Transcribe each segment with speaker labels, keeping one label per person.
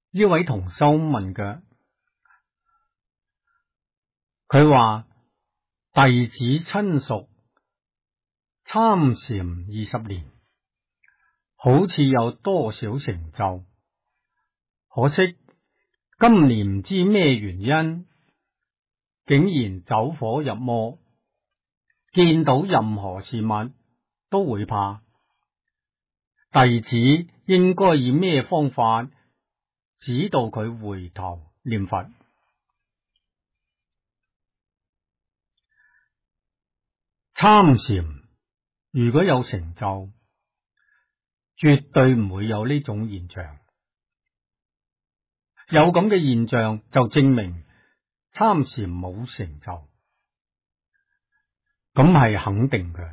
Speaker 1: 呢位同修問嘅，佢話弟子親屬參禪20年，好似有多少成就，可惜今年唔知咩原因，竟然走火入魔，見到任何事物都會怕。弟子應該以咩方法指導佢回頭念佛？參禪如果有成就，絕對唔會有呢種現象。有咁嘅現象就證明參禪冇成就，咁係肯定嘅。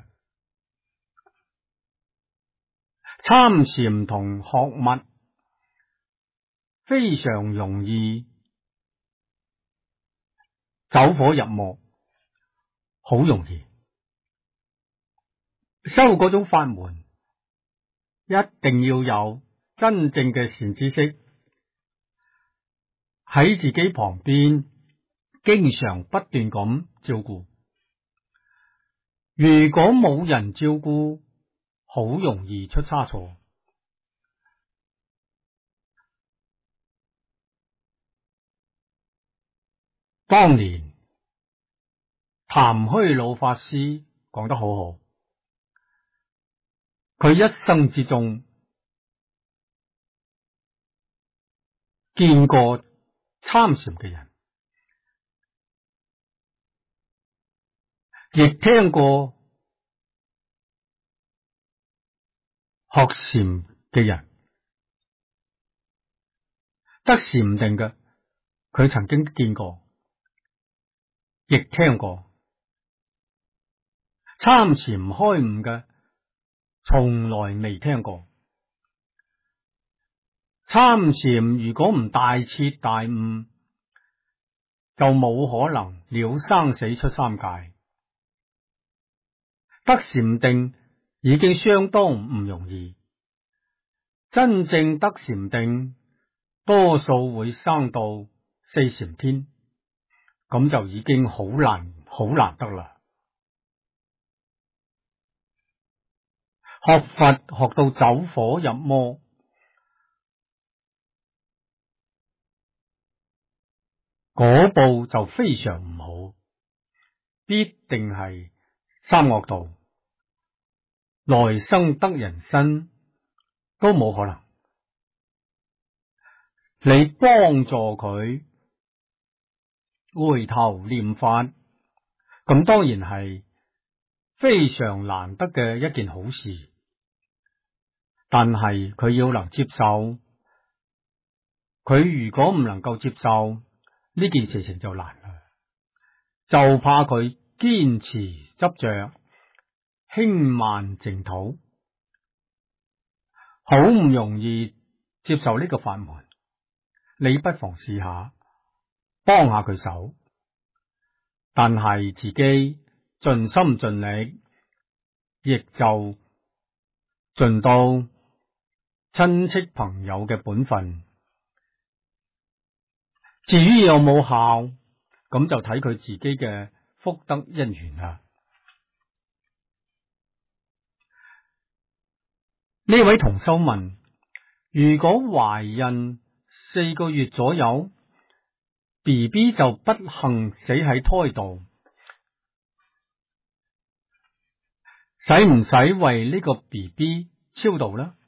Speaker 1: 參禪同學物非常容易走火入魔，好容易。修嗰種法門一定要有真正嘅善知識喺自己旁邊，經常不斷咁照顧。如果冇人照顧，好容易出差錯。當年譚虛老法師講得好好，佢一生之中見過參禪嘅人，亦聽過學禪嘅人，得禪定嘅，佢曾經見過，亦聽過。參禪開悟嘅，從來未聽過。參禪如果唔大徹大悟，就冇可能了生死出三界。得禪定已經相當唔容易，真正得禪定，多數會生到四禪天，咁就已經好難得啦。學佛學到走火入魔，嗰步就非常唔好，必定係三惡道，來生得人身都冇可能。你幫助佢回頭念法，咁當然係非常難得嘅一件好事，但係佢要能接受，佢如果唔能夠接受呢件事情就難啦，就怕佢堅持執着，輕慢淨土，好唔容易接受呢個法門，你不妨試下幫下佢手，但係自己盡心盡力，亦就盡到親戚朋友嘅本分。至於有冇效，咁就睇佢自己嘅福德因緣啦。呢位同修問：如果懷孕4個月左右，BB 就不幸死喺胎度，使唔使為呢個 BB 超度呢？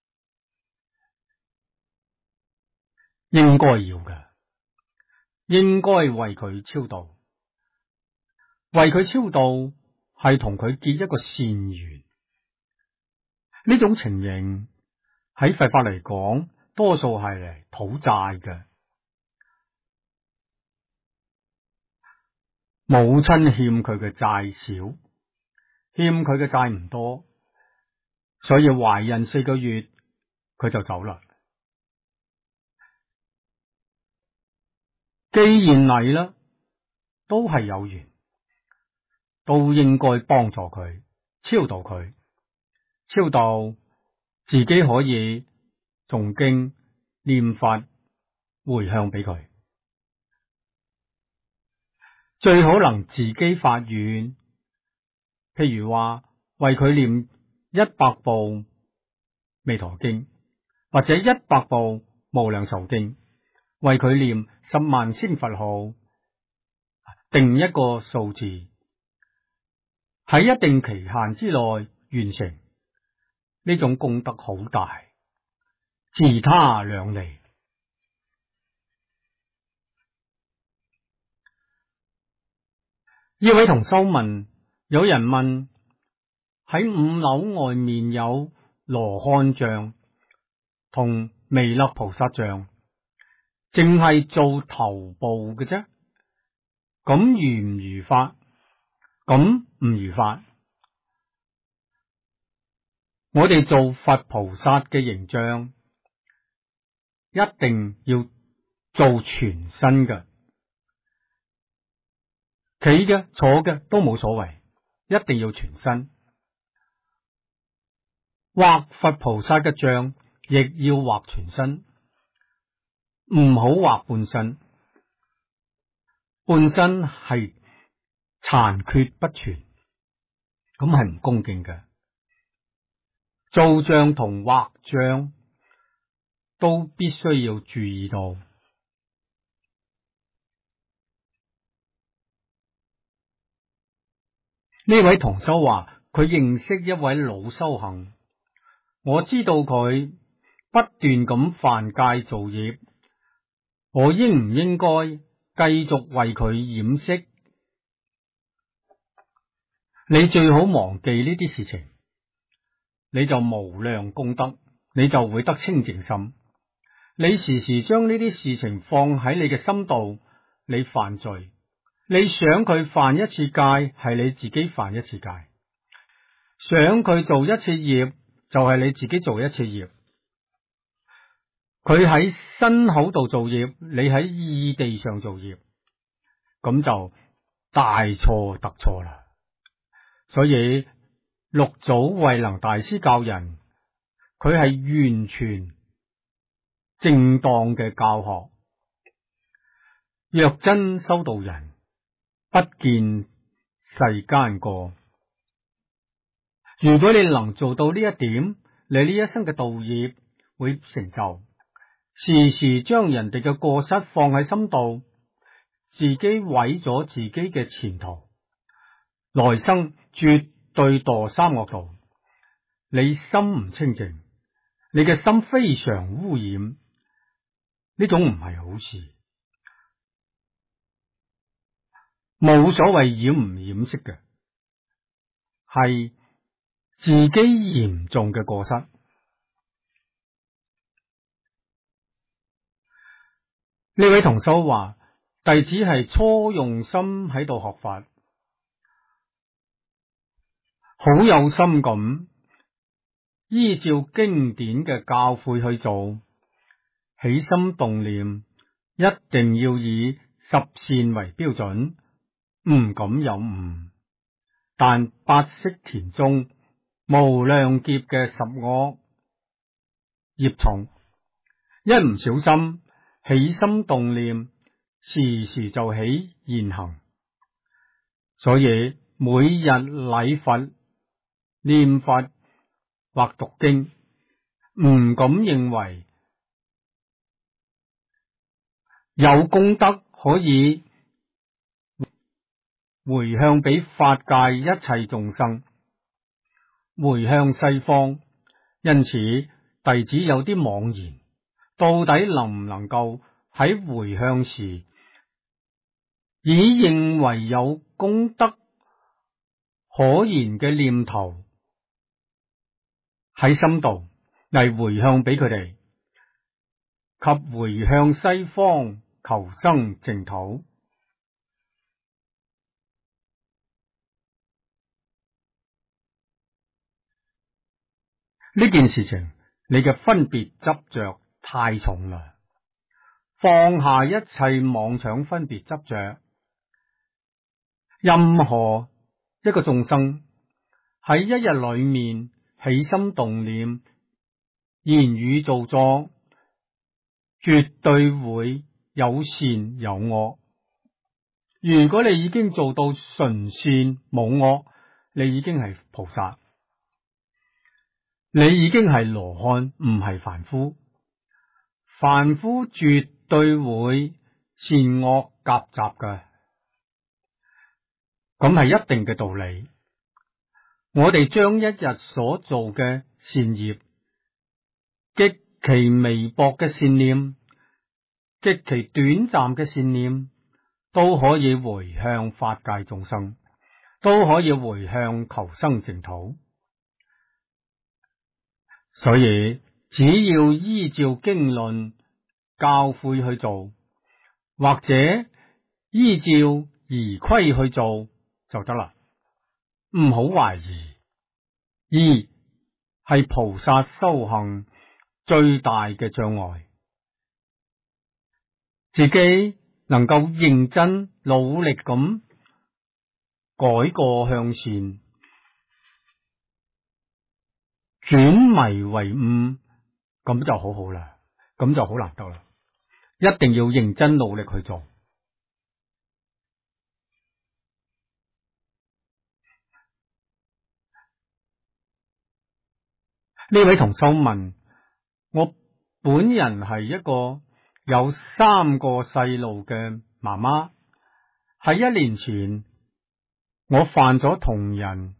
Speaker 1: 應該要嘅，應該為佢超度。為佢超度係同佢結一個善緣。呢種情形喺佛法嚟講，多數係嚟討債嘅。母親欠佢嘅債少，欠佢嘅債唔多，所以懷孕4個月佢就走啦。既然嚟啦，都係有緣，都應該幫助佢，超度佢。超度自己可以誦經念佛， 回向俾佢。最好能自己發願，譬如話為佢念100部彌陀經，或者100部無量壽經，為佢念10萬聲佛號，定一個數字，喺一定期限之內完成，呢種功德好大，自他兩利。呢位同修問，有人問喺5樓外面有羅漢像同彌勒菩薩像，淨係做頭部嘅啫，咁如唔如法？咁唔如法。我哋做佛菩薩嘅形象，一定要做全身嘅，企嘅坐嘅都冇所謂，一定要全身。畫佛菩薩嘅像亦要畫全身，唔好畫半身，半身係殘缺不全，咁係唔恭敬嘅。做像同畫像都必須要注意到。呢位同修話，佢認識一位老修行，我知道佢不斷咁犯戒造業，我應唔應該繼續為佢掩飾？你最好忘記呢啲事情，你就無量功德，你就會得清淨心。你時時將呢啲事情放喺你嘅心度，你犯罪，你想佢犯一次戒，係你自己犯一次戒；想佢做一次業，就係你自己做一次業。佢喺身口度做業，你喺意地上做業，咁就大錯特錯啦。所以六祖慧能大師教人，佢係完全正當嘅教學。若真修道人，不見世間過。如果你能做到呢一點，你呢一生嘅道業會成就。時時將人哋嘅過失放喺心度，自己毀咗自己嘅前途，來生絕對墮三惡道。你心唔清淨，你嘅心非常污染，呢種唔係好事。冇所謂掩唔掩飾嘅，係自己嚴重嘅過失。呢位同修話，弟子係初用心喺度學法，好有心咁依照經典嘅教誨去做，起心動念一定要以10善為標準，唔敢有誤。但8識田中無量劫嘅10惡業重，一唔小心起心動念，時時就起現行。所以每日禮佛、念佛或讀經，唔敢認為有功德可以回向俾法界一切眾生，回向西方。因此弟子有啲茫然，到底能唔能夠喺回向時以認為有功德可言嘅念頭喺心度嚟回向俾佢哋，及回向西方求生淨土。呢件事情，你嘅分別執着太重啦，放下一切妄想分別執着。任何一個眾生喺一日裏面起心動念、言語造作， 絕對會有善有惡。如果你已經做到純善冇惡，你已經係菩薩，你已經係羅漢，唔係凡夫。凡夫絕對會善惡夾雜嘅，咁係一定嘅道理。我哋將一日所做嘅善業，極其微薄嘅善念，極其短暫嘅善念，都可以回向法界眾生，都可以回向求生淨土。所以只要依照經論教誨去做，或者依照儀規去做就得啦。唔好懷疑，疑係菩薩修行最大嘅障礙。自己能夠認真努力咁改過向善，轉迷為悟，咁就好好啦，咁就好難得啦。一定要認真努力去做。呢位同修問：我本人係一個有3個細路嘅媽媽，喺1年前我犯咗同人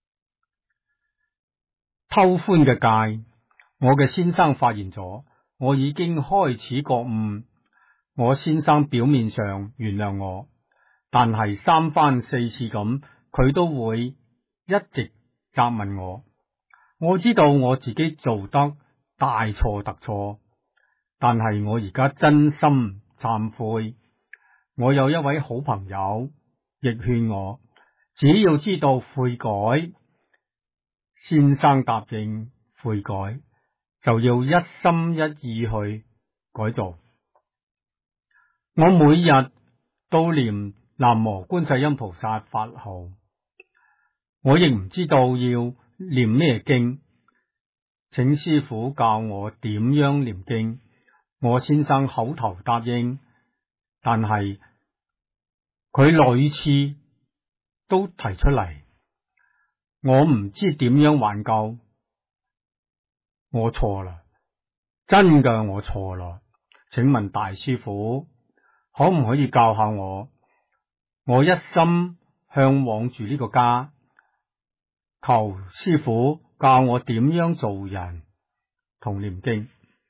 Speaker 1: 偷歡嘅戒，我嘅先生發現咗，我已經開始覺悟。我先生表面上原諒我，但係3番4次咁，佢都會一直責問我。我知道我自己做得大錯特錯，但係我而家真心懺悔。我有一位好朋友亦勸我，只要知道悔改，先生答應悔改，就要一心一意去改造。我每日都念南無觀世音菩薩法號，我亦唔知道要念咩經，請師父教我點樣念經。我先生口頭答應，但係佢屢次都提出嚟，我唔知點樣挽救。我錯啦，真嘅我錯啦，請問大師父可唔可以教下我？我一心向往住呢個家，求師父教我點樣做人同念經。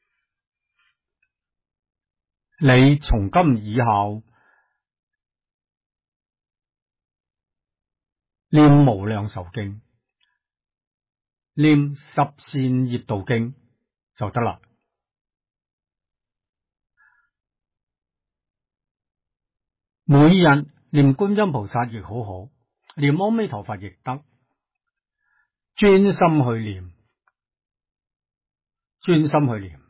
Speaker 1: 你從今以後念無量壽經，念十善業道經就得啦。每日念觀音菩薩亦好好，念阿彌陀佛亦得，專心去念，專心去念，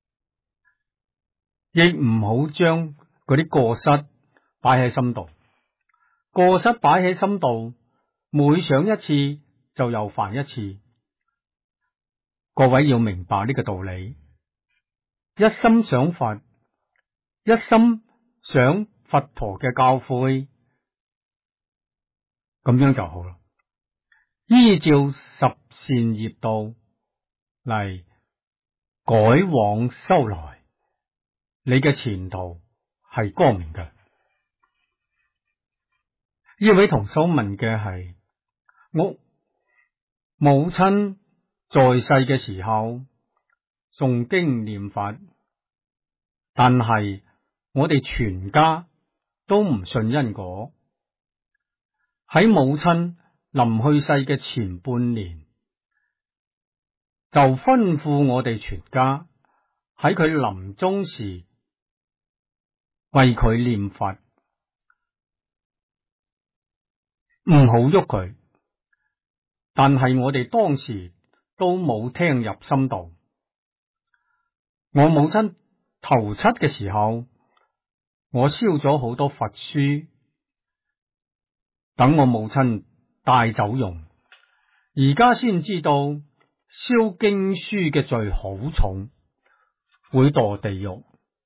Speaker 1: 亦唔好將嗰啲過失擺喺心度。過失擺喺心度，每想一次就又犯一次。各位要明白呢個道理，一心想佛，一心想佛陀嘅教誨，咁樣就好啦。依照十善業道嚟改往修來，你嘅前途係光明嘅。呢位同修問嘅係：我母親在世嘅時候誦經念佛，但係我哋全家都唔信因果。喺母親臨去世嘅前半年，就吩咐我哋全家喺佢臨終時為佢念佛，唔好喐佢。但係我哋當時都冇聽入心度。我母親頭七嘅時候，我燒咗好多佛書，等我母親帶走用。而家先知道燒經書嘅罪好重，會墮地獄。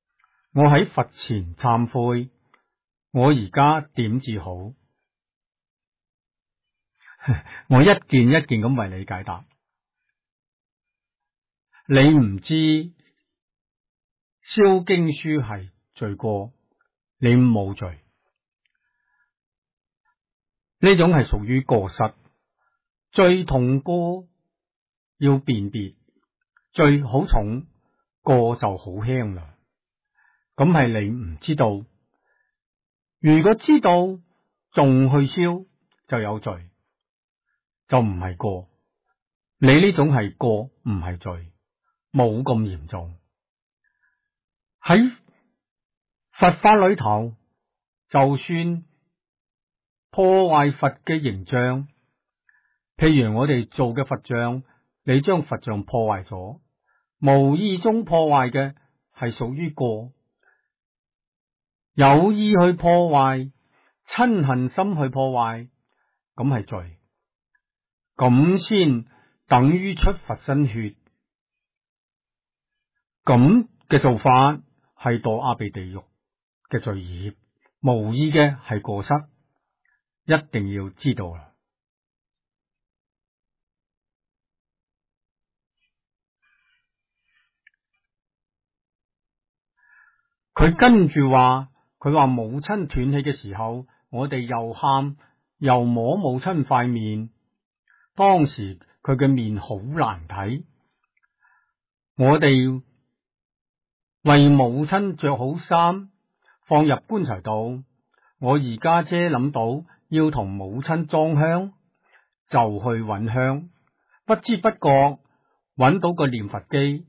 Speaker 1: 我喺佛前懺悔，我而家點至好？我一件一件咁為你解答。你唔知燒經書係罪過，你冇罪。呢種係屬於過失，罪同過要辨別，罪好重，過就好輕啦。咁係你唔知道，如果知道仲去燒就有罪，就唔係過。你呢種係過，唔係罪，冇咁嚴重。喺佛法裏頭，就算破壞佛嘅形象，譬如我哋做嘅佛像，你將佛像破壞咗，無意中破壞嘅係屬於過，有意去破壞，嗔恨心去破壞，咁係罪，咁先等於出佛身血，咁嘅做法係墮阿鼻地獄嘅罪業，無意嘅係過失，一定要知道啦。佢跟住話，佢話母親斷氣嘅時候，我哋又喊又摸母親塊面，當時佢嘅面好難睇，我哋為母親着好衫，放入棺材度。我二家姐諗到要同母親裝香，就去揾香，不知不覺揾到個念佛機，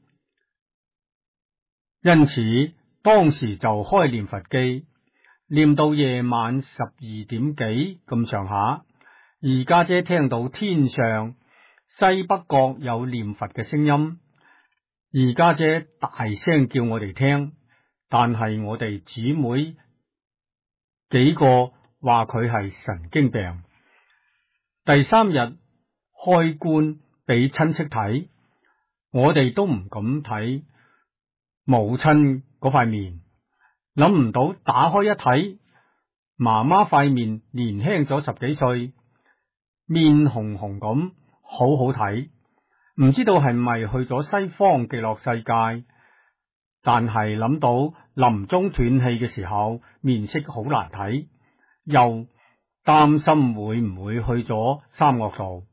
Speaker 1: 因此當時就開念佛機，念到夜晚12點幾咁上下，二家姐聽到天上西北角有念佛嘅聲音，二家姐大聲叫我哋聽，但係我哋姊妹幾個話佢係神經病。第3日開棺俾親戚睇，我哋都唔敢睇母親嗰塊面，諗唔到打開一睇，媽媽塊面年輕咗10幾歲，面紅紅咁，好好睇。唔知道係咪去咗西方極樂世界，但係諗到臨終斷氣嘅時候面色好難睇，又擔心會唔會去咗三惡道。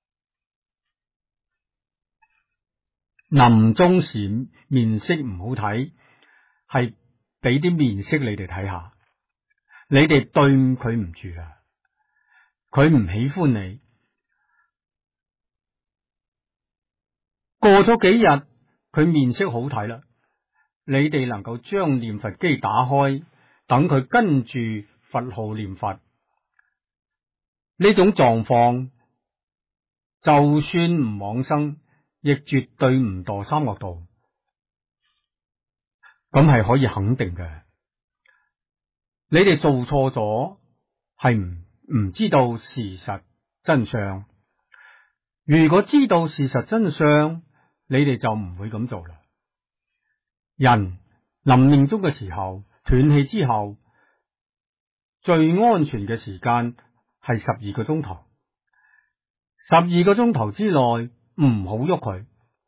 Speaker 1: 臨終時面色唔好睇，係俾啲面色你哋睇下，你哋對佢唔住啊，佢唔喜歡你。過咗幾日，佢面色好睇啦，你哋能夠將念佛機打開，等佢跟住佛號念佛，呢種狀況就算唔往生，亦絕對唔墮三惡道，咁係可以肯定嘅。你哋做錯咗，係唔知道事實真相。如果知道事實真相，你哋就唔會咁做啦。人臨命終嘅時候，斷氣之後，最安全嘅時間係12個鐘頭。12個鐘頭之內唔好喐佢，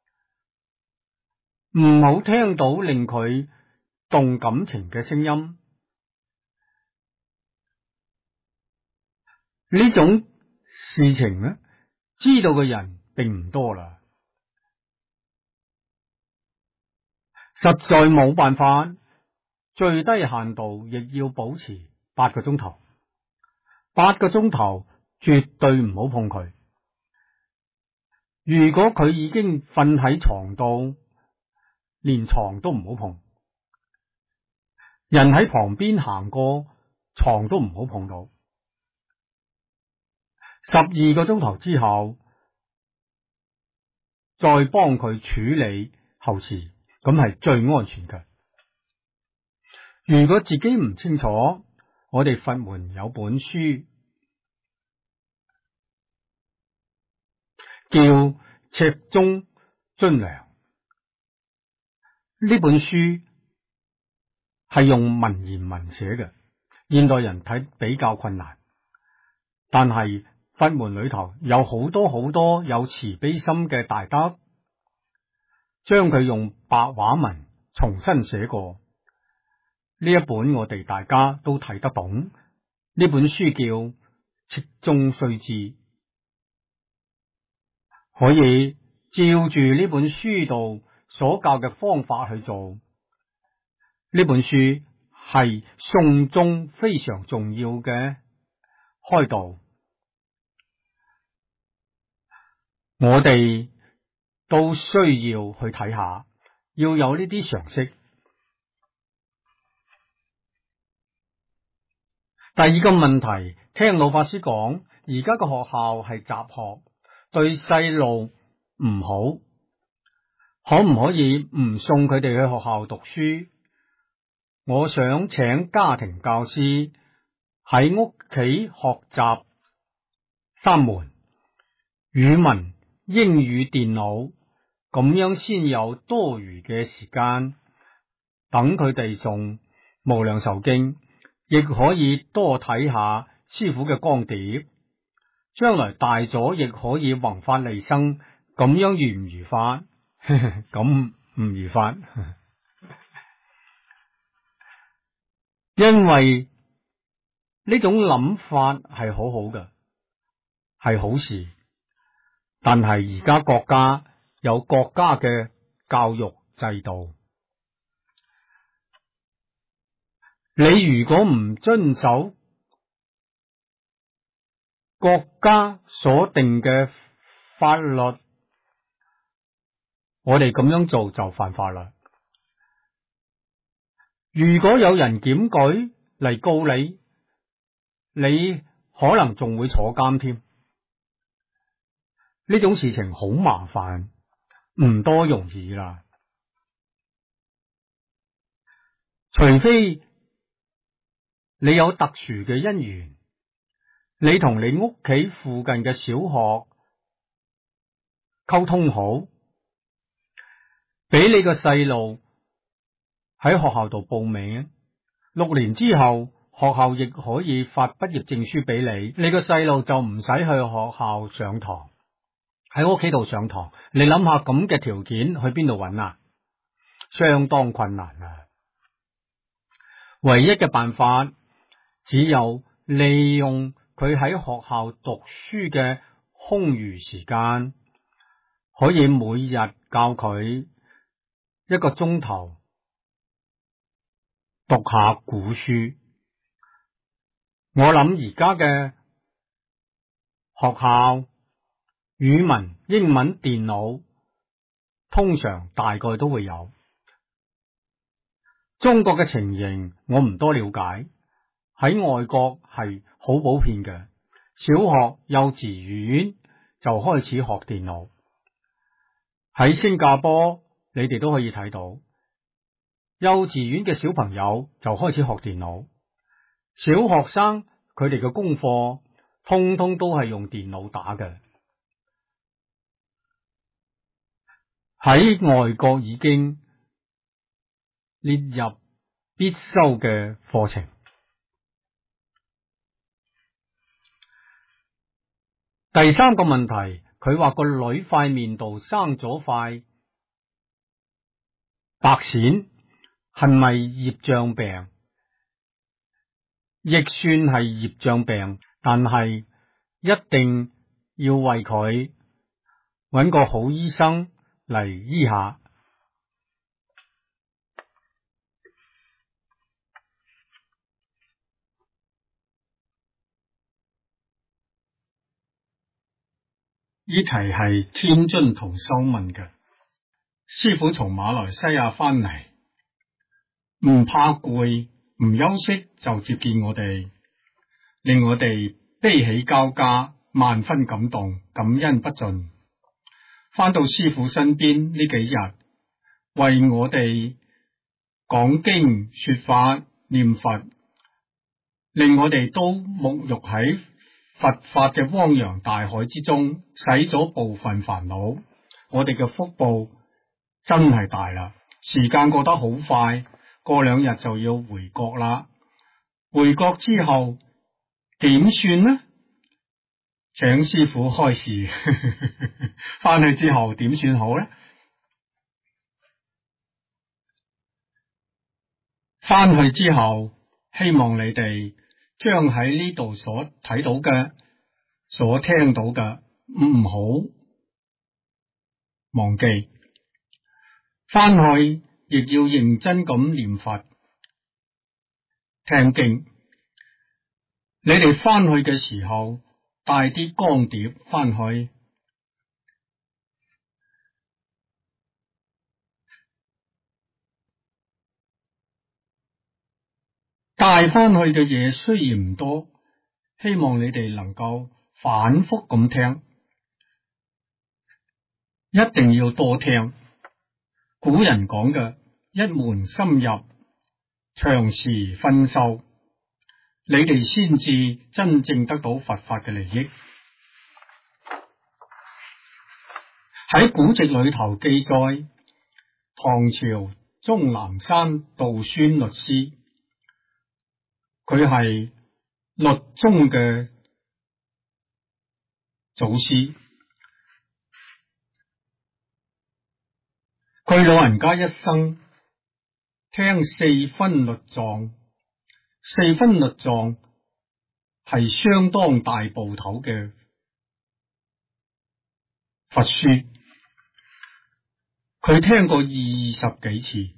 Speaker 1: 唔好聽到令佢動感情嘅聲音。呢種事情呢，知道嘅人並唔多啦。實在冇辦法，最低限度亦要保持8個鐘頭。8個鐘頭絕對唔好碰佢。如果佢已經瞓喺床度，連床都唔好碰。人喺旁邊行過，床都唔好碰到。12個鐘頭之後，再幫佢處理後事，咁係最安全嘅。如果自己唔清楚，我哋佛門有本書叫《赤中津梁》，呢本書係用文言文寫嘅，現代人睇比較困難。但係佛門裏頭有好多有慈悲心嘅大德，將佢用白話文重新寫過。呢一本我哋大家都睇得懂。呢本書叫《戚中須知》，可以照住呢本書度所教嘅方法去做。呢本書係送中非常重要嘅開導，我哋都需要去睇下，要有呢啲常識。第二個問題，聽老法師講，而家個學校係雜學，對細路唔好，可唔可以唔送佢哋去學校讀書？我想請家庭教師喺屋企學習3門語文、英語、電腦，咁樣先有多餘嘅時間，等佢哋仲無量壽經，亦可以多睇下師父嘅光碟，將來大咗亦可以弘法利生，咁樣愉唔愉快？咁唔愉快，因為呢種諗法係好好嘅，係好事。但係而家國家有國家嘅教育制度，你如果唔遵守國家所定嘅法律，我哋咁樣做就犯法啦。如果有人檢舉嚟告你，你可能仲會坐監添。呢種事情好麻煩，唔多容易啦。除非你有特殊嘅因緣，你同你屋企附近嘅小學溝通好，俾你個細路喺學校度報名，6年之後學校亦可以發畢業證書俾你，你個細路就唔使去學校上堂，喺屋企度上堂。你諗下咁嘅條件去邊度揾啊？相當困難啊！唯一嘅辦法只有利用佢喺學校讀書嘅空餘時間，可以每日教佢1個鐘頭讀下古書。我諗而家嘅學校語文、英文、電腦通常大概都會有。中國嘅情形我唔多了解，喺外國係好普遍嘅。小學、幼稚園就開始學電腦。喺新加坡你哋都可以睇到，幼稚園嘅小朋友就開始學電腦。小學生佢哋嘅功課通通都係用電腦打嘅。喺外國已經列入必修嘅課程。第3個問題，佢話個女塊面度生咗塊白癬，係咪業障病？亦算係業障病，但係一定要為佢揾個好醫生嚟醫下。呢題係天津同修問嘅，師父從馬來西亞翻嚟，唔怕攰，唔休息就接見我哋，令我哋悲喜交加，萬分感動，感恩不盡。翻到師父身邊呢幾日，為我哋講經說法念佛，令我哋都沐浴喺佛法嘅汪洋大海之中，洗咗部分煩惱。我哋嘅福報真係大啦！時間過得好快， 過2日就要回國啦。回國之後點算呢？請師父開示。翻去之後點算好呢？翻去之後，希望你哋將喺呢度所睇到嘅、所聽到嘅唔好忘記。翻去亦要認真咁念佛、聽經。你哋翻去嘅時候，帶啲光碟翻去。帶翻去嘅嘢雖然唔多，希望你哋能夠反覆咁聽，一定要多聽。古人講嘅一門深入，長時熏修，你哋先至真正得到佛法嘅利益。喺古籍裏頭記載，唐朝終南山道宣律師，佢係律宗嘅祖師。佢老人家一生聽四分律藏，四分律藏係相當大部頭嘅佛書，佢聽過20幾次。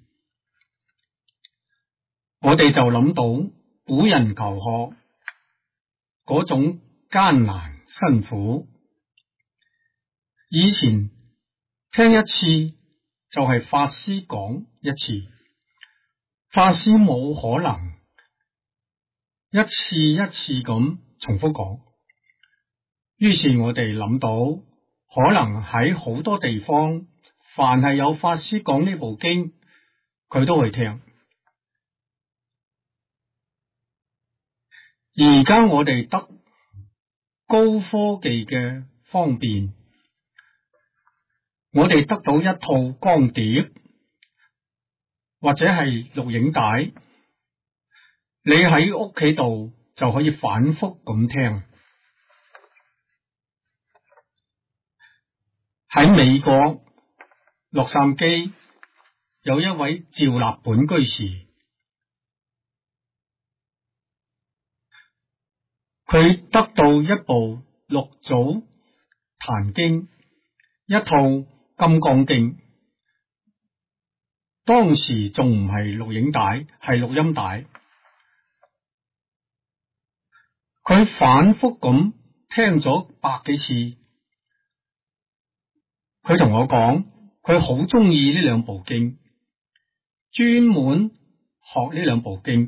Speaker 1: 我哋就諗到古人求學嗰種艱難辛苦，以前聽一次就係法師講一次，法師冇可能一次一次咁重複講。於是我哋諗到，可能喺好多地方，凡係有法師講呢部經，佢都會聽。而家我哋得高科技嘅方便，我哋得到一套光碟或者係錄影帶，你喺屋企度就可以反覆咁聽。喺美國洛杉磯有一位趙立本居士，佢得到一部六祖壇經，一套金剛經，當時仲唔係錄影帶，係錄音帶。佢反覆咁聽咗100幾次，佢同我講，佢好中意呢兩部經，專門學呢兩部經。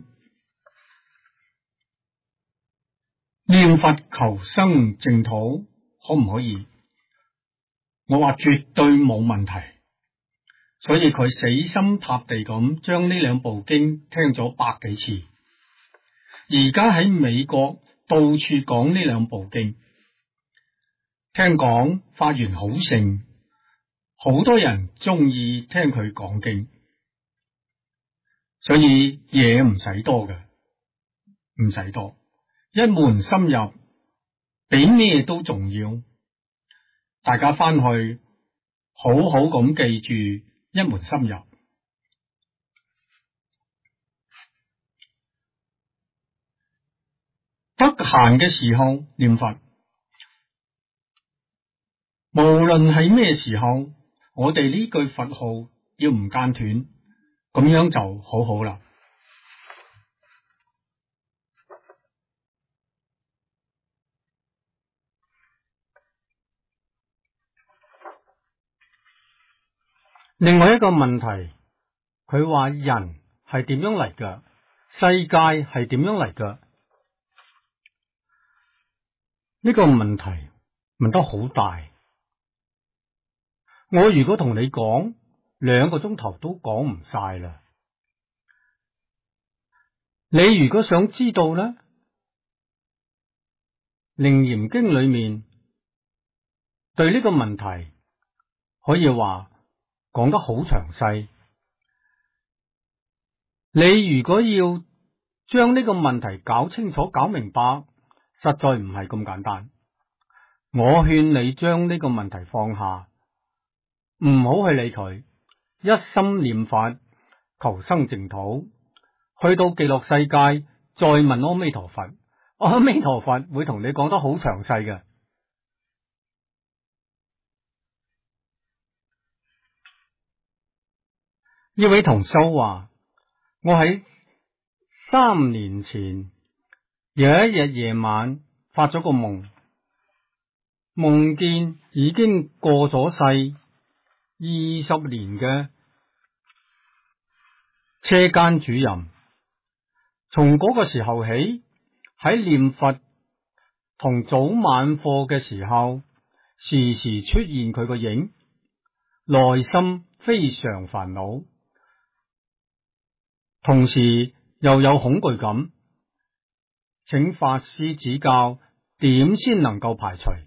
Speaker 1: 念佛求生淨土可唔可以？我話絕對冇問題。所以佢死心塌地咁將呢兩部經聽咗100幾次。而家喺美國到處講呢兩部經，聽講法緣好盛，好多人中意聽佢講經，所以嘢唔使多嘅，唔使多。一門深入比咩都重要，大家翻去好好咁記住一門深入。得閒嘅時候念佛，無論係咩時候，我哋呢句佛號要唔間斷，咁樣就好好啦。另外一個問題，佢話人係點樣嚟㗎？世界係點樣嚟㗎？呢個問題問得好大。我如果同你講2個鐘頭都講唔晒啦。你如果想知道呢，楞嚴經裏面對呢個問題可以話講得好詳細。 你如果要將呢個問題搞清楚、搞明白，實在唔係咁簡單。我勸你將呢個問題放下，唔好去理佢，一心念法，求生淨土，去到極樂世界再問阿彌陀佛，阿彌陀佛會同你講得好詳細嘅。呢位同修話：我喺3年前有一日夜晚發咗個夢，夢見已經過咗世20年嘅車間主任，從嗰個時候起，喺念佛同早晚課嘅時候，時時出現佢個影，內心非常煩惱，同時又有恐懼感，請法師指教點先能夠排除。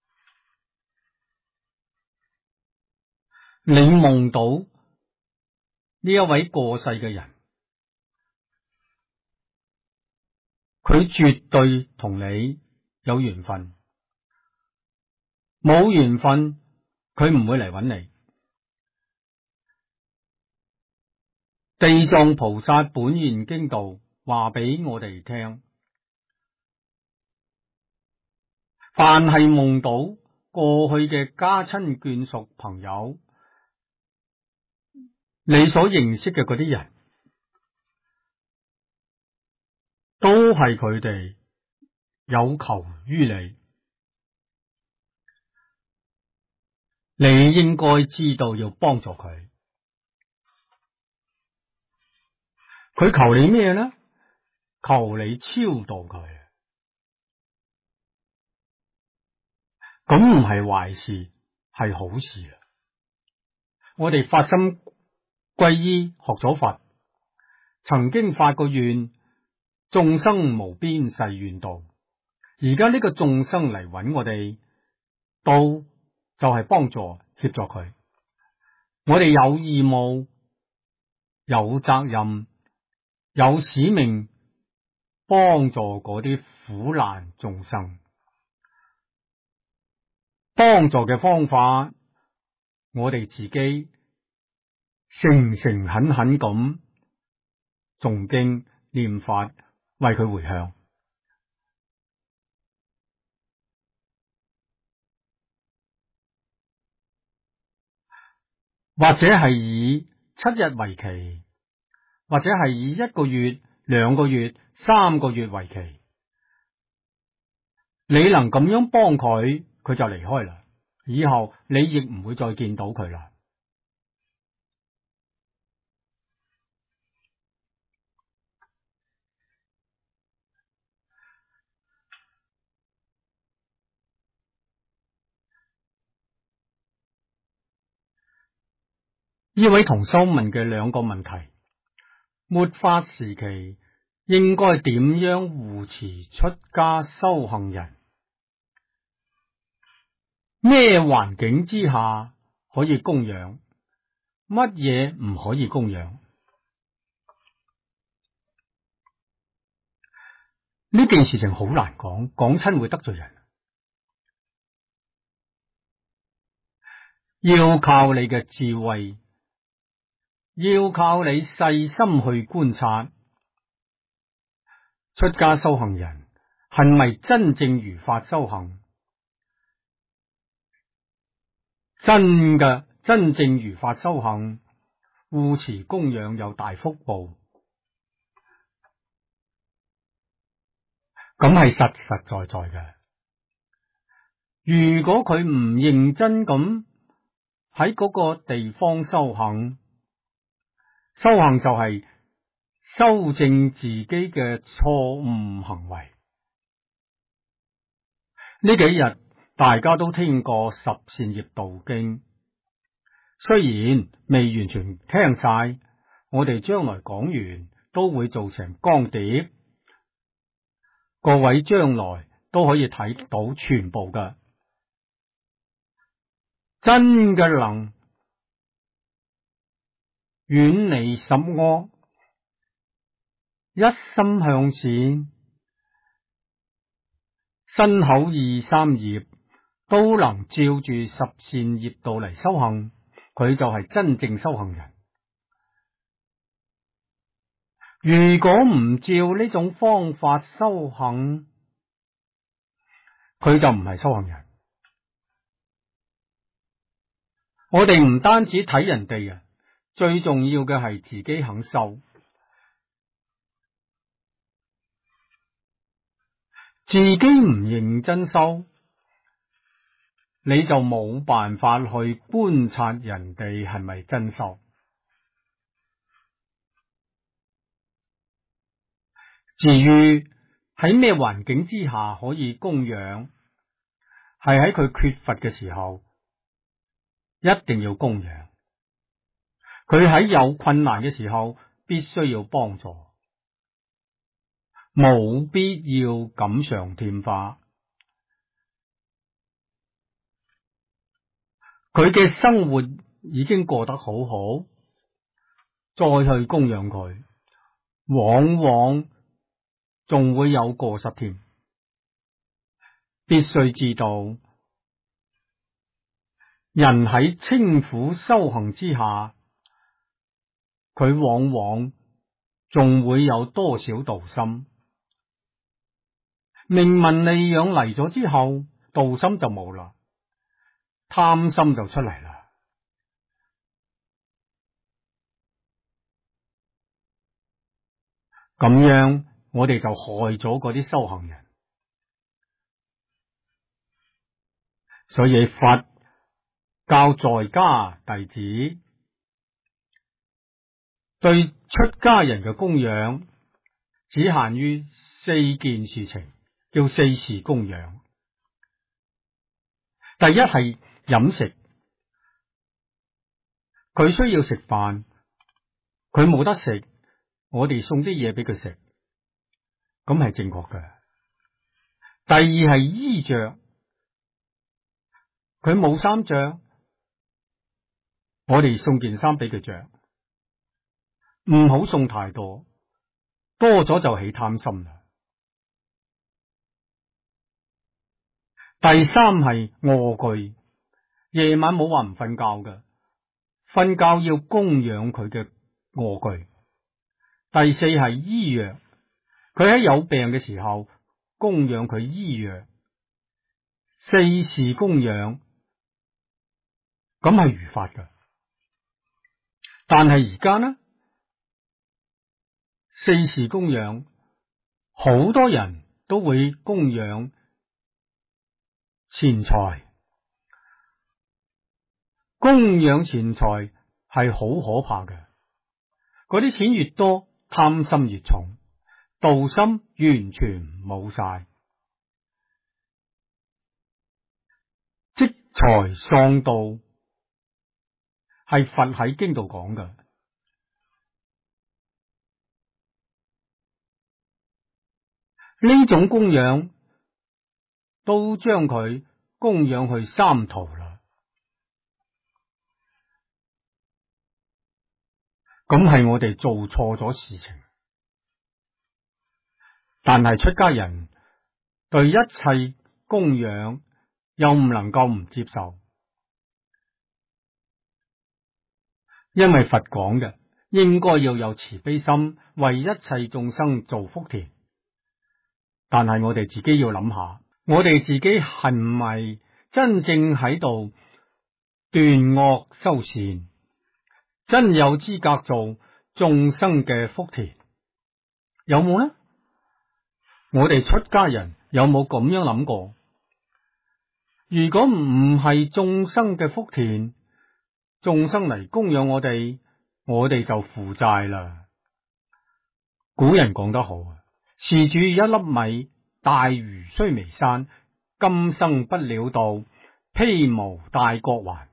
Speaker 1: 你夢到呢一位過世嘅人，佢絕對同你有緣分，冇緣分佢唔會嚟揾你。地藏菩薩本願經度話俾我哋聽，凡係夢到過去嘅家親眷屬朋友，你所認識嘅嗰啲人，都係佢哋有求於你，你應該知道要幫助佢。佢求你咩呢？求你超度佢，咁唔係壞事，係好事啊！我哋發心皈依學咗佛，曾經發過願，眾生無邊誓願度。而家呢個眾生嚟揾我哋，度就係幫助協助佢。我哋有義務、有責任、有使命，幫助嗰啲苦難眾生。幫助嘅方法，我哋自己誠誠懇懇咁誦經念法，為佢回向，或者係以7日為期，或者係以1個月、2個月、3個月為期。你能咁樣幫佢，佢就離開啦，以後你亦唔會再見到佢啦。呢位同修問嘅2個問題：末法時期應該點樣護持出家修行人？咩環境之下可以供養？乜嘢唔可以供養？呢件事情好難講，講親會得罪人，要靠你嘅智慧，要靠你細心去觀察，出家修行人係咪真正如法修行？真正如法修行，護持供養有大福報，咁係實實在在嘅。如果佢唔認真咁喺嗰個地方修行，修行就係修正自己嘅錯誤行為。呢幾日大家都聽過十善業道經，雖然未完全聽晒，我哋將來講完都會做成光碟，各位將來都可以睇到全部嘅，真嘅能遠離十惡， 一心向善，身口意三業都能照住十善業道嚟修行，佢就係真正修行人。如果唔照呢種方法修行，佢就唔係修行人。我哋唔單止睇人哋啊，最重要嘅係自己肯修。自己唔認真修，你就冇辦法去觀察人哋係咪真修。至於喺咩環境之下可以供養，係喺佢缺乏嘅時候，一定要供養。佢喺有困難嘅時候，必須要幫助，冇必要錦上添花。佢嘅生活已經過得好好，再去供養佢，往往仲會有過失添。必須知道，人喺清苦修行之下，佢往往仲會有多少道心。名聞利養嚟咗之後，道心就冇啦，貪心就出嚟啦。咁樣我哋就害咗嗰啲修行人。所以佛教在家弟子對出家人嘅供養，只限於4件事情，叫4時供養。第一係飲食，佢需要食飯，佢冇得食，我哋送啲嘢俾佢食，咁係正確嘅。第二係衣着，佢冇衫着，我哋送件衫俾佢着，唔好送太多，多咗就起貪心啦。第三係臥具，夜晚冇話唔瞓覺嘅，瞓覺要供養佢嘅臥具。第四係醫藥，佢喺有病嘅時候供養佢醫藥。4時供養，咁係如法嘅。但係而家呢，4時供養，好多人都會供養錢財。供養錢財係好可怕嘅，嗰啲錢越多，貪心越重，道心完全冇晒，積財喪道，係佛喺經度講嘅。呢種供養都將佢供養去三途啦，咁係我哋做錯咗事情。但係出家人對一切供養又唔能夠唔接受，因為佛講嘅應該要有慈悲心，為一切眾生做福田。但係我哋自己要諗下，我哋自己係唔係真正喺度斷惡修善，真有資格做眾生嘅福田？有冇呢？我哋出家人有冇咁樣諗過？如果唔係眾生嘅福田，眾生嚟供養我哋就負債啦。古人講得好，施主一粒米，大如須彌山，今生不了道，披無大國還。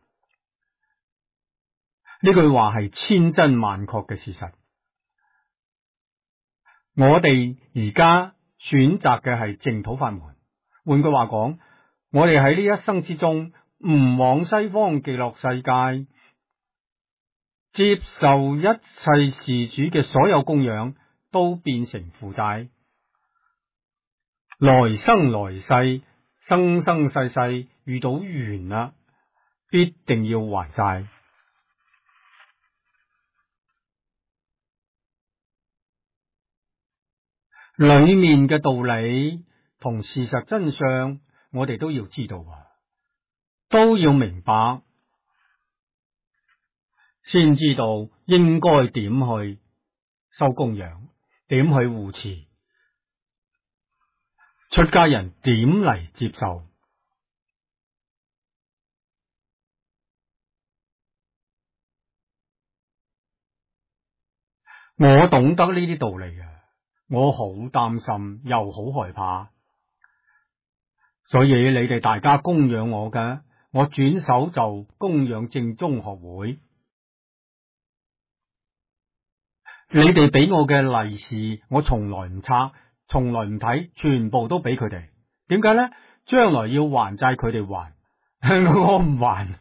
Speaker 1: 呢句話係千真萬確嘅事實。我哋而家選擇嘅係淨土法門，換句話講，我哋喺呢一生之中唔往西方極樂世界，接受一切施主嘅所有供養， 都變成負債，來生來世、生生世世遇到緣啦，必定要還債。裏面嘅道理同事實真相，我哋都要知道啊，都要明白，先知道應該點去收供養，點去護持，出家人點嚟接受。我懂得呢啲道理啊，我好擔心又好害怕，所以你哋大家供養我嘅，我轉手就供養正宗學會。你哋俾我嘅利是，我從來唔拆，從來唔睇，全部都俾佢哋。點解呢？將來要還債，佢哋還，我唔還。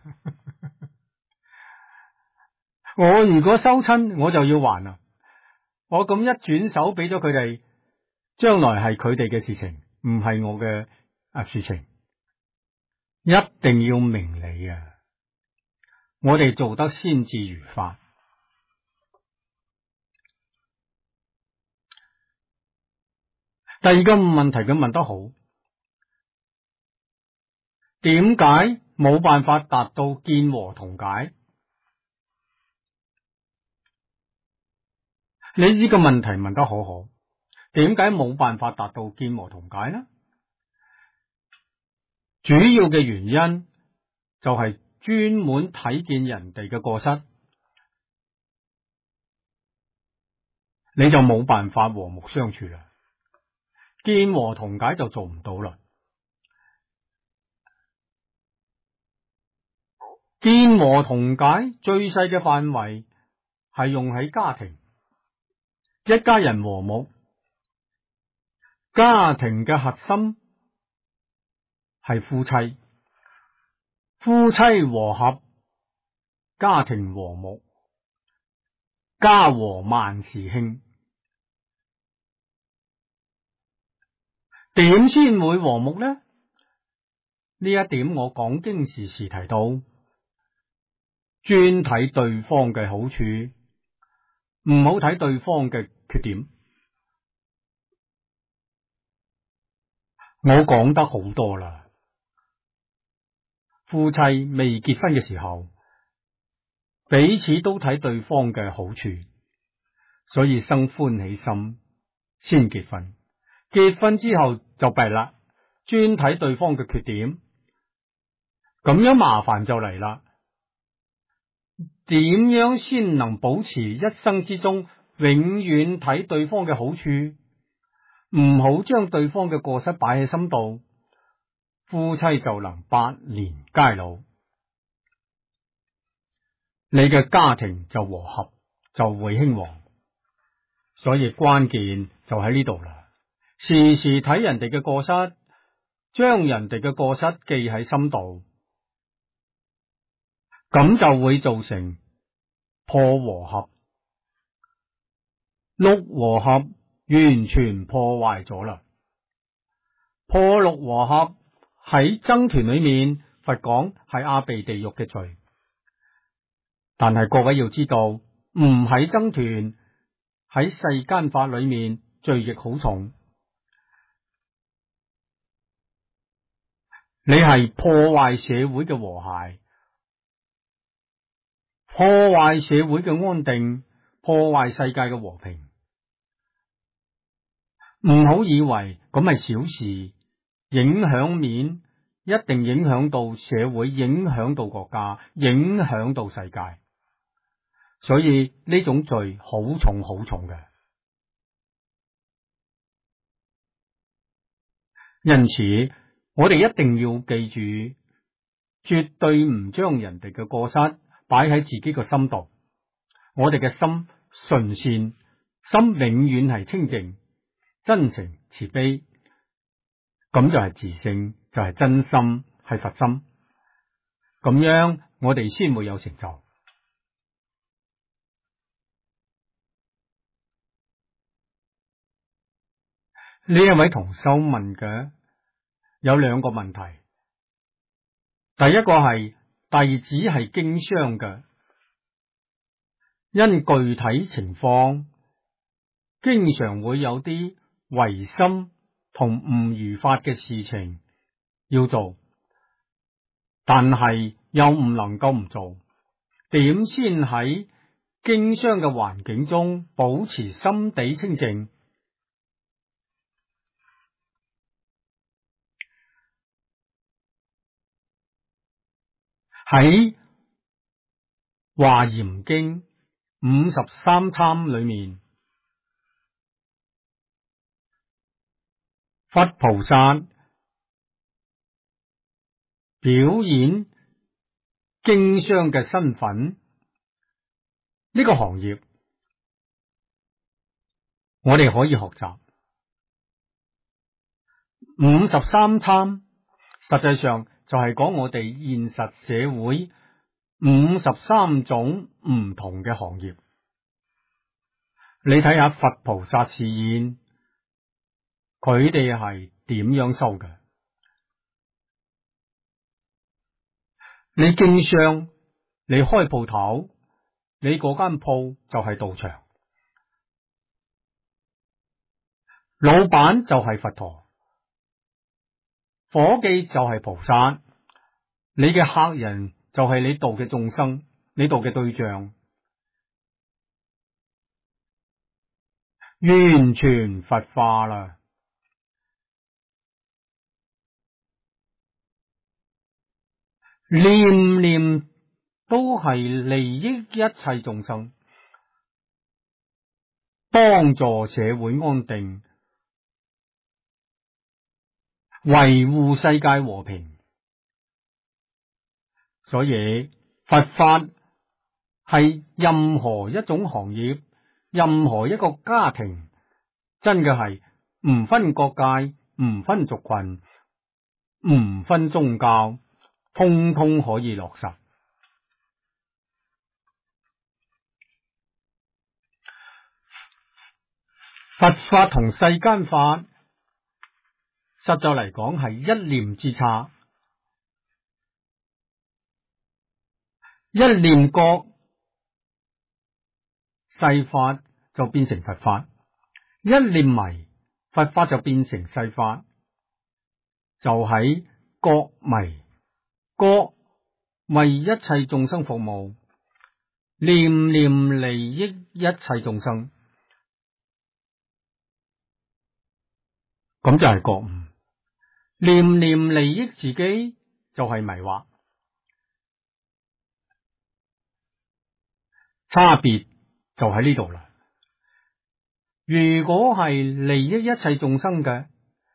Speaker 1: 我如果收親，我就要還啦。我咁一轉手俾咗佢哋，將來係佢哋嘅事情，唔係我嘅事情，一定要明理啊！我哋做得先至如法。第二個問題佢問得好，點解冇辦法達到見和同解？你呢個問題問得好好，點解冇辦法達到見和同解呢？主要嘅原因就係專門睇見人哋嘅過失，你就冇辦法和睦相處啦。見和同解就做唔到啦。見和同解最細嘅範圍係用喺家庭，一家人和睦，家庭嘅核心係夫妻，夫妻和合，家庭和睦，家和萬事興。點先會和睦呢？呢一點我講經時時提到，專睇對方嘅好處，唔好睇對方嘅缺點。我講得好多啦，夫妻未結婚嘅時候，彼此都睇對方嘅好處，所以生歡喜心先結婚。結婚之後就弊啦，專睇對方嘅缺點，咁樣麻煩就嚟啦。點樣先能保持一生之中永遠睇對方嘅好處，唔好將對方嘅過失擺喺心度，夫妻就能百年偕老，你嘅家庭就和合，就會興旺。所以關鍵就喺呢度啦。時時睇人哋嘅過失，將人哋嘅過失記喺心度，咁就會造成破和合、六和合，完全破壞咗啦。破六和合喺僧團裏面，佛講係阿鼻地獄嘅罪，但係各位要知道，唔喺僧團，喺世間法裏面罪亦好重。你係破壞社會嘅和諧，破壞社會嘅安定，破壞世界嘅和平。唔好以為咁係小事，影響面一定影響到社會，影響到國家，影響到世界。所以呢種罪好重好重嘅。因此我哋一定要記住，絕對唔將人哋嘅過失擺喺自己個心度。我哋嘅心純善，心永遠係清淨、真誠、慈悲，咁就係自性，就係真心，係佛心。咁樣我哋先會有成就。 呢一位同修問嘅有兩個問題，第一個係弟子係經商嘅，因具體情況經常會有啲違心同唔如法嘅事情要做，但係又唔能夠唔做，點先喺經商嘅環境中保持心地清淨？喺華嚴經53參裏面，佛菩薩表演經商嘅身份，呢個行業我哋可以學習。53參實際上就係講我哋現實社會53種唔同嘅行業。你睇下佛菩薩示現，佢哋係點樣修嘅？你經商，你開鋪頭，你嗰間鋪就係道場，老闆就係佛陀，伙計就係菩薩，你嘅客人就係你度嘅眾生，你度嘅對象，完全佛化啦。念念都係利益一切眾生，幫助社會安定，維護世界和平。所以佛法係任何一種行業，任何一個家庭，真嘅係唔分國界，唔分族群，唔分宗教，通通可以落實。佛法同世間法實在嚟講係一念之差，一念覺世法就變成佛法，一念迷佛法就變成世法，就喺覺迷，覺為一切眾生服務，念念利益一切眾生，咁就係覺悟。念念利益自己就係迷惑，差別就喺呢度啦。如果係利益一切眾生嘅，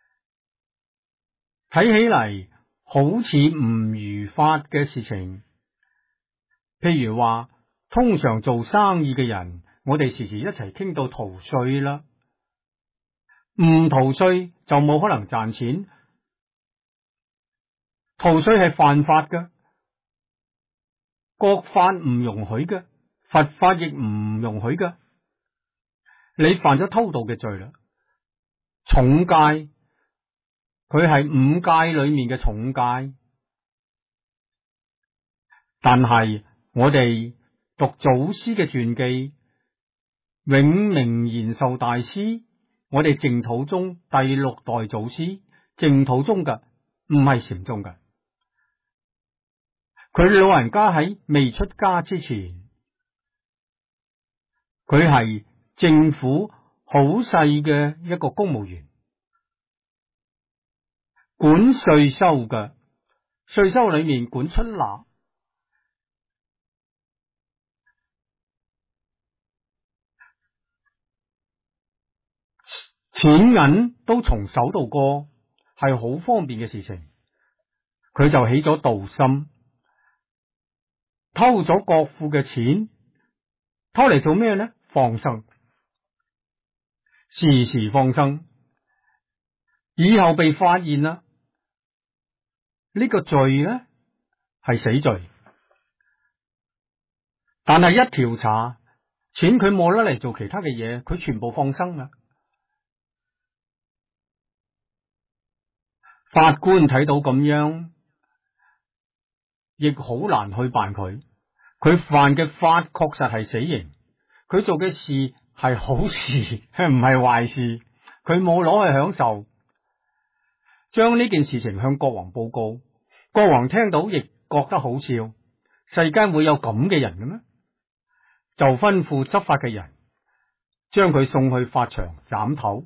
Speaker 1: 睇起嚟好似唔如法嘅事情，譬如話通常做生意嘅人，我哋時時一齊傾到逃稅啦，唔逃稅就冇可能賺錢，逃稅係犯法嘅，國法唔容許嘅，佛法亦唔容許嘅。你犯咗偷盜嘅罪啦，重戒，佢係5戒裏面嘅重戒。但係我哋讀祖師嘅傳記，永明延壽大師，我哋淨土宗第6代祖師，淨土宗嘅，唔係禪宗嘅。佢老人家喺未出家之前，佢係政府好細嘅一個公務員，管稅收嘅，稅收裏面管出納，錢銀都從手度過，係好方便嘅事情。佢就起咗道心，偷咗國庫嘅錢，偷嚟做咩呢？放生，時時放生。以後被發現啦，呢個罪呢係死罪，但係一調查，錢佢冇得嚟做其他嘅嘢，佢全部放生啦。 法官睇到咁樣，亦好難去辦佢。佢犯嘅法確實係死刑，佢做嘅事係好事，唔係壞事。佢冇攞去享受，將呢件事情向國王報告。國王聽到亦覺得好笑，世間會有咁嘅人嘅咩？就吩咐執法嘅人將佢送去法場斬頭。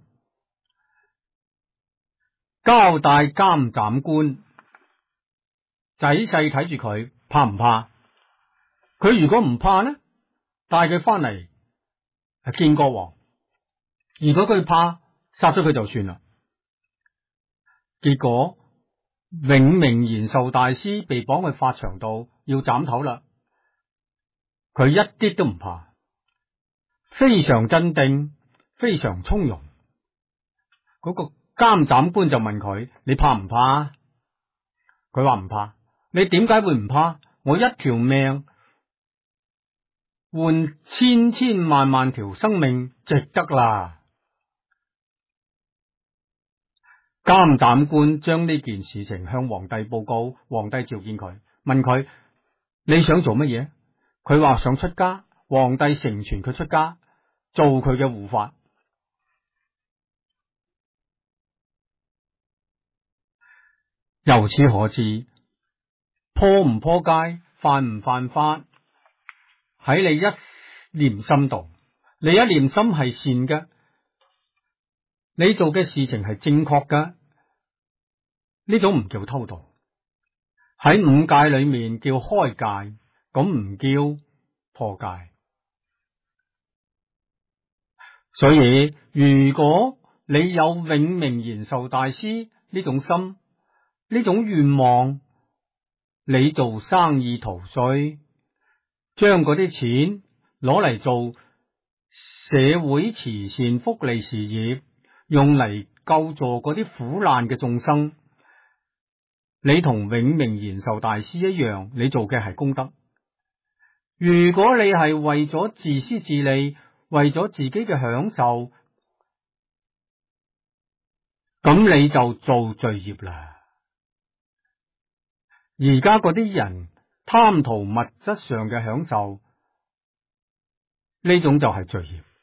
Speaker 1: 交代監斬官仔細睇住佢，怕唔怕？佢如果唔怕呢，帶佢翻嚟見國王；如果佢怕，殺咗佢就算啦。結果永明延壽大師被綁去法場度要斬頭啦，佢一啲都唔怕，非常鎮定，非常從容。嗰個監斬官就問佢：你怕唔怕？佢話唔怕。你點解會唔怕？我一條命換千千萬萬條生命，值得啦。監斬官將呢件事情向皇帝報告，皇帝召見佢，問佢：你想做乜嘢？佢話想出家。皇帝成全佢出家，做佢嘅護法。由此可知，破唔破戒，犯唔犯法，喺你一念心度。你一念心係善嘅，你做嘅事情係正確嘅，呢種唔叫偷盜。喺五戒裏面叫開戒，咁唔叫破戒。所以如果你有永明延壽大師呢種心，呢種願望，你做生意逃稅，將嗰啲錢攞嚟做社會慈善福利事業，用嚟救助嗰啲苦難嘅眾生，你同永明延壽大師一樣，你做嘅係功德。如果你係為咗自私自利，為咗自己嘅享受，咁你就做罪業啦。而家嗰啲人貪圖物質上嘅享受，呢種就係罪業。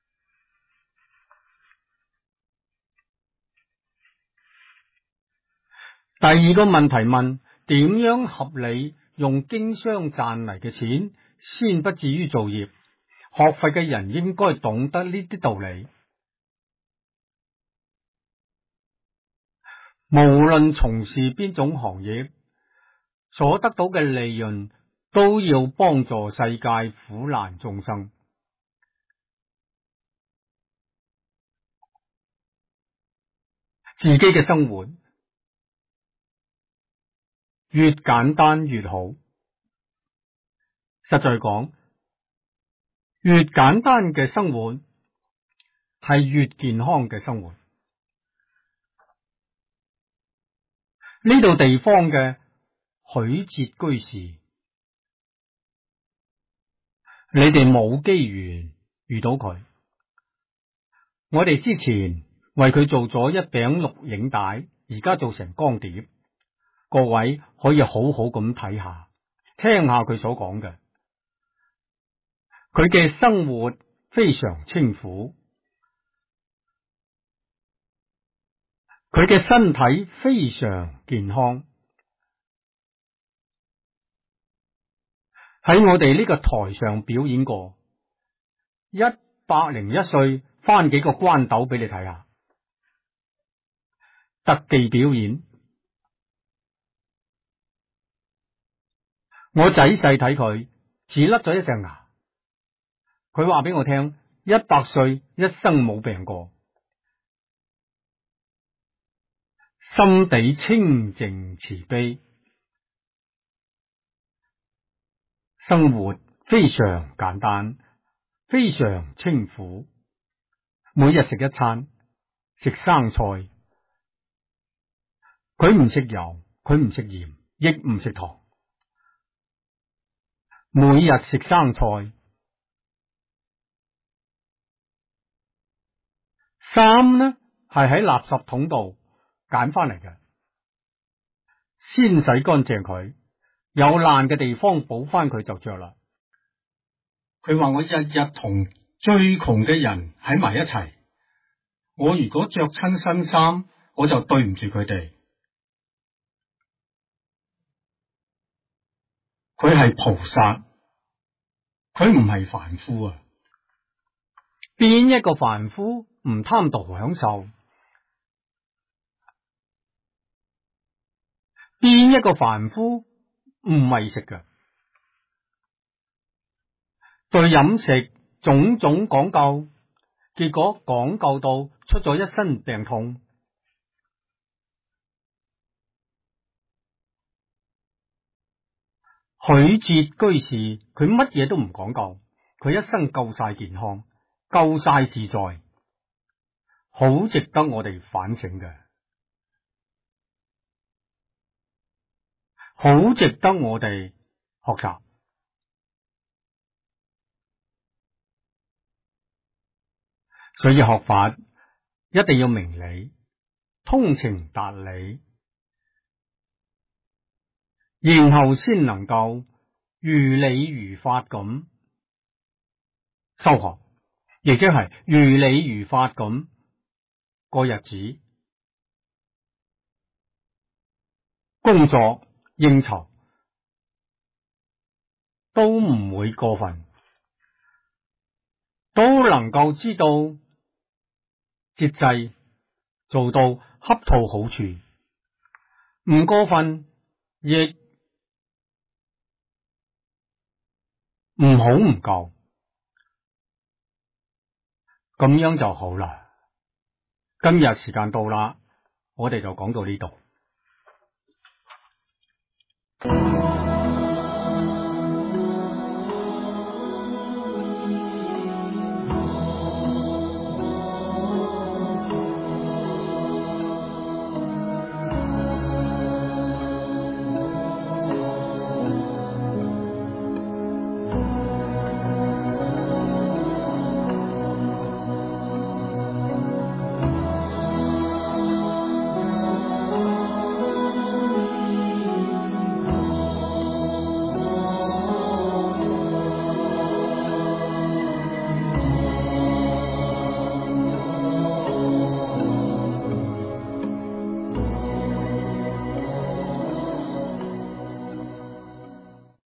Speaker 1: 第二個問題問：點樣合理用經商賺嚟嘅錢，先不至於造業？學佛嘅人應該懂得呢啲道理。無論從事邊種行業，所得到嘅利潤都要幫助世界苦難眾生。自己嘅生活越簡單越好。實在講，越簡單嘅生活係越健康嘅生活。呢度地方嘅許節居士，你哋冇機緣遇到佢。我哋之前為佢做咗一餅錄影帶，而家做成光碟，各位可以好好咁睇下，聽下佢所講嘅。佢嘅生活非常清苦，佢嘅身體非常健康。喺我哋呢個台上表演過101歲，翻幾個關斗俾你睇下，特技表演。我仔細睇佢，只甩咗一隻牙。佢話俾我聽，100歲一生冇病過，心地清淨慈悲，生活非常簡單，非常清苦。每日食一餐，食生菜，佢唔食油，佢唔食鹽，亦唔食糖。每日食生菜。衫呢係喺垃圾桶度揀翻嚟嘅， 先洗乾淨佢，有爛嘅地方補翻佢就着啦。
Speaker 2: 佢話我日日同最窮嘅人喺埋一齊，我如果着親新衫，我就對唔住佢哋。佢係菩薩，佢唔係凡夫啊！
Speaker 1: 邊一個凡夫唔貪圖享受？邊一個凡夫唔為食㗎？對飲食種種講究，結果講究到出咗一身病痛。許哲居士佢乜嘢都唔講究，佢一生夠晒健康，夠晒自在，好值得我哋反省嘅，好值得我哋學習。所以學法一定要明理，通情達理，然後先能夠如理如法咁修學，亦即係如理如法咁過日子，工作應酬都唔會過分，都能夠知道節制，做到恰到好處，唔過分，亦唔好唔夠，咁樣就好啦。今日時間到啦，我哋就講到呢度。